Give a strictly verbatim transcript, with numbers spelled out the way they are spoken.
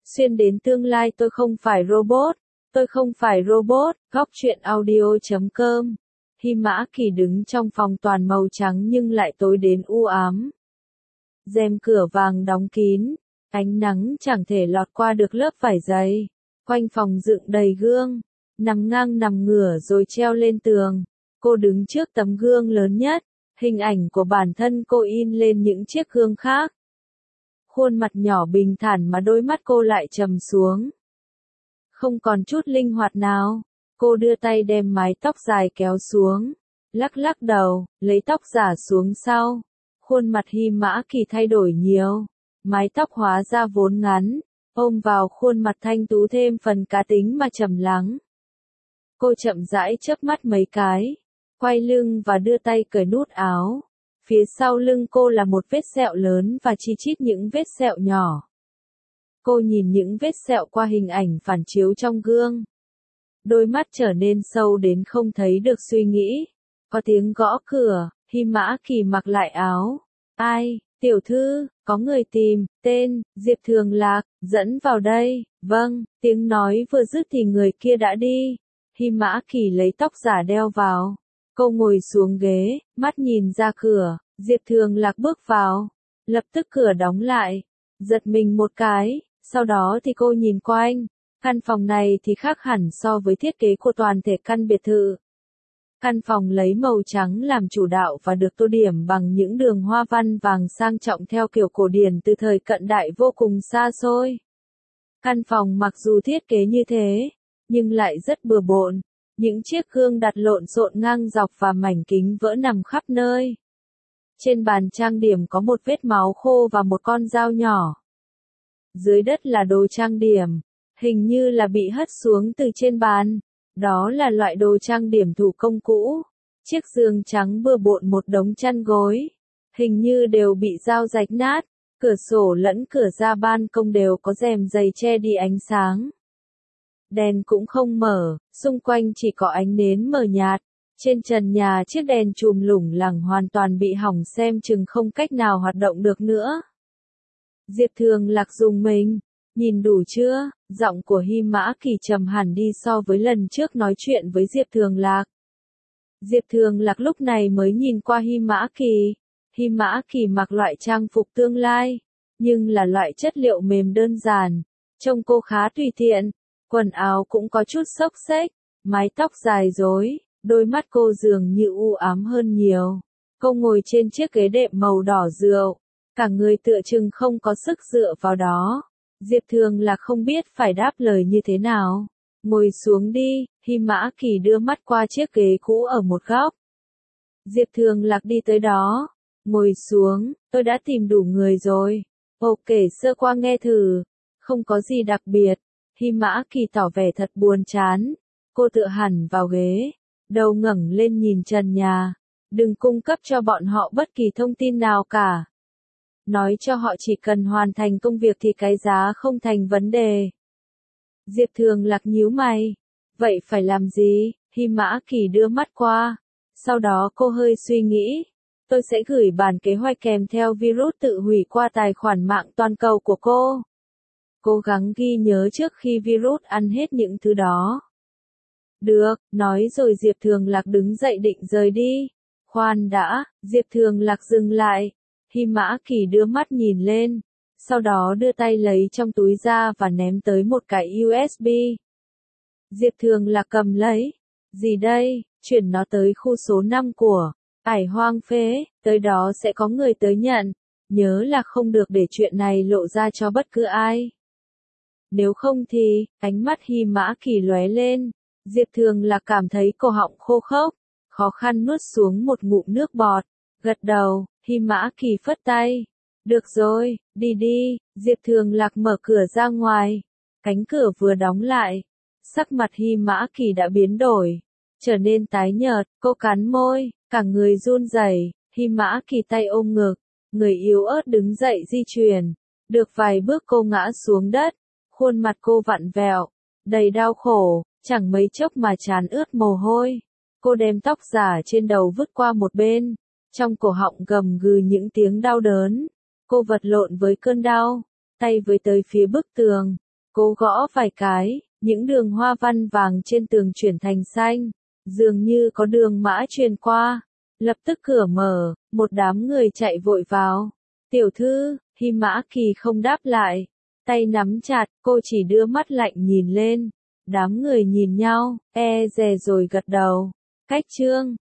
Xuyên đến tương lai tôi không phải robot, tôi không phải robot, góc truyện audio chấm com. Hi Mã Kỳ đứng trong phòng toàn màu trắng nhưng lại tối đến u ám. Rèm cửa vàng đóng kín, ánh nắng chẳng thể lọt qua được lớp vải dày. Quanh phòng dựng đầy gương, nằm ngang nằm ngửa rồi treo lên tường. Cô đứng trước tấm gương lớn nhất, hình ảnh của bản thân cô in lên những chiếc gương khác. Khuôn mặt nhỏ bình thản mà đôi mắt cô lại trầm xuống. Không còn chút linh hoạt nào, cô đưa tay đem mái tóc dài kéo xuống, lắc lắc đầu, lấy tóc giả xuống sau. Khuôn mặt Hi Mã Kỳ thay đổi nhiều, mái tóc hóa ra vốn ngắn, ôm vào khuôn mặt thanh tú thêm phần cá tính mà trầm lắng. Cô chậm rãi chớp mắt mấy cái, quay lưng và đưa tay cởi nút áo. Phía sau lưng cô là một vết sẹo lớn và chi chít những vết sẹo nhỏ. Cô nhìn những vết sẹo qua hình ảnh phản chiếu trong gương. Đôi mắt trở nên sâu đến không thấy được suy nghĩ. Có tiếng gõ cửa, Hi Mã Kỳ mặc lại áo. Ai, tiểu thư, có người tìm, tên, Diệp Thường Lạc, dẫn vào đây. Vâng, tiếng nói vừa dứt thì người kia đã đi. Hi Mã Kỳ lấy tóc giả đeo vào. Cô ngồi xuống ghế, mắt nhìn ra cửa, Diệp Thường Lạc bước vào. Lập tức cửa đóng lại. Giật mình một cái, sau đó thì cô nhìn quanh. Căn phòng này thì khác hẳn so với thiết kế của toàn thể căn biệt thự. Căn phòng lấy màu trắng làm chủ đạo và được tô điểm bằng những đường hoa văn vàng sang trọng theo kiểu cổ điển từ thời cận đại vô cùng xa xôi. Căn phòng mặc dù thiết kế như thế, nhưng lại rất bừa bộn. Những chiếc gương đặt lộn xộn ngang dọc và mảnh kính vỡ nằm khắp nơi. Trên bàn trang điểm có một vết máu khô và một con dao nhỏ. Dưới đất là đồ trang điểm, hình như là bị hất xuống từ trên bàn. Đó là loại đồ trang điểm thủ công cũ. Chiếc giường trắng bừa bộn một đống chăn gối, hình như đều bị dao rạch nát. Cửa sổ lẫn cửa ra ban công đều có rèm dày che đi ánh sáng. Đèn cũng không mở, xung quanh chỉ có ánh nến mờ nhạt. Trên trần nhà chiếc đèn chùm lủng lẳng hoàn toàn bị hỏng xem chừng không cách nào hoạt động được nữa. Diệp Thường Lạc rùng mình, nhìn đủ chưa? Giọng của Hi Mã Kỳ trầm hẳn đi so với lần trước nói chuyện với Diệp Thường Lạc. Diệp Thường Lạc lúc này mới nhìn qua Hi Mã Kỳ. Hi Mã Kỳ mặc loại trang phục tương lai, nhưng là loại chất liệu mềm đơn giản, trông cô khá tùy tiện. Quần áo cũng có chút xốc xếch, mái tóc dài rối, đôi mắt cô dường như u ám hơn nhiều. Cô ngồi trên chiếc ghế đệm màu đỏ rượu, cả người tựa chừng không có sức dựa vào đó. Diệp Thường Lạc không biết phải đáp lời như thế nào. Ngồi xuống đi, Hi Mã Kỳ đưa mắt qua chiếc ghế cũ ở một góc. Diệp Thường Lạc đi tới đó, ngồi xuống, tôi đã tìm đủ người rồi. Ồ, kể sơ qua nghe thử, không có gì đặc biệt. Hi Mã Kỳ tỏ vẻ thật buồn chán. Cô tựa hẳn vào ghế, đầu ngẩng lên nhìn trần nhà. Đừng cung cấp cho bọn họ bất kỳ thông tin nào cả. Nói cho họ chỉ cần hoàn thành công việc thì cái giá không thành vấn đề. Diệp Thường Lạc nhíu mày. Vậy phải làm gì? Hi Mã Kỳ đưa mắt qua. Sau đó cô hơi suy nghĩ. Tôi sẽ gửi bản kế hoạch kèm theo virus tự hủy qua tài khoản mạng toàn cầu của cô. Cố gắng ghi nhớ trước khi virus ăn hết những thứ đó. Được, nói rồi Diệp Thường Lạc đứng dậy định rời đi. Khoan đã, Diệp Thường Lạc dừng lại. Hi Mã Kỳ đưa mắt nhìn lên, sau đó đưa tay lấy trong túi ra và ném tới một cái u ét bê. Diệp Thường Lạc cầm lấy. Gì đây? Chuyển nó tới khu số năm của Ải Hoang Phế, tới đó sẽ có người tới nhận. Nhớ là không được để chuyện này lộ ra cho bất cứ ai. Nếu không thì, ánh mắt Hi Mã Kỳ lóe lên. Diệp Thường Lạc cảm thấy cổ họng khô khốc, khó khăn nuốt xuống một ngụm nước bọt, gật đầu. Hi Mã Kỳ phất tay. Được rồi, đi đi. Diệp Thường Lạc mở cửa ra ngoài. Cánh cửa vừa đóng lại, sắc mặt Hi Mã Kỳ đã biến đổi, trở nên tái nhợt. Cô cắn môi, cả người run rẩy. Hi Mã Kỳ tay ôm ngực, người yếu ớt đứng dậy di chuyển. Được vài bước cô ngã xuống đất, khuôn mặt cô vặn vẹo, đầy đau khổ, chẳng mấy chốc mà trán ướt mồ hôi. Cô đem tóc giả trên đầu vứt qua một bên. Trong cổ họng gầm gừ những tiếng đau đớn. Cô vật lộn với cơn đau, tay với tới phía bức tường. Cố gõ vài cái, những đường hoa văn vàng trên tường chuyển thành xanh, dường như có đường mã truyền qua. Lập tức cửa mở, một đám người chạy vội vào. Tiểu thư, Hy Mã Kỳ không đáp lại, tay nắm chặt, cô chỉ đưa mắt lạnh nhìn lên. Đám người nhìn nhau, e dè rồi gật đầu. Cách chương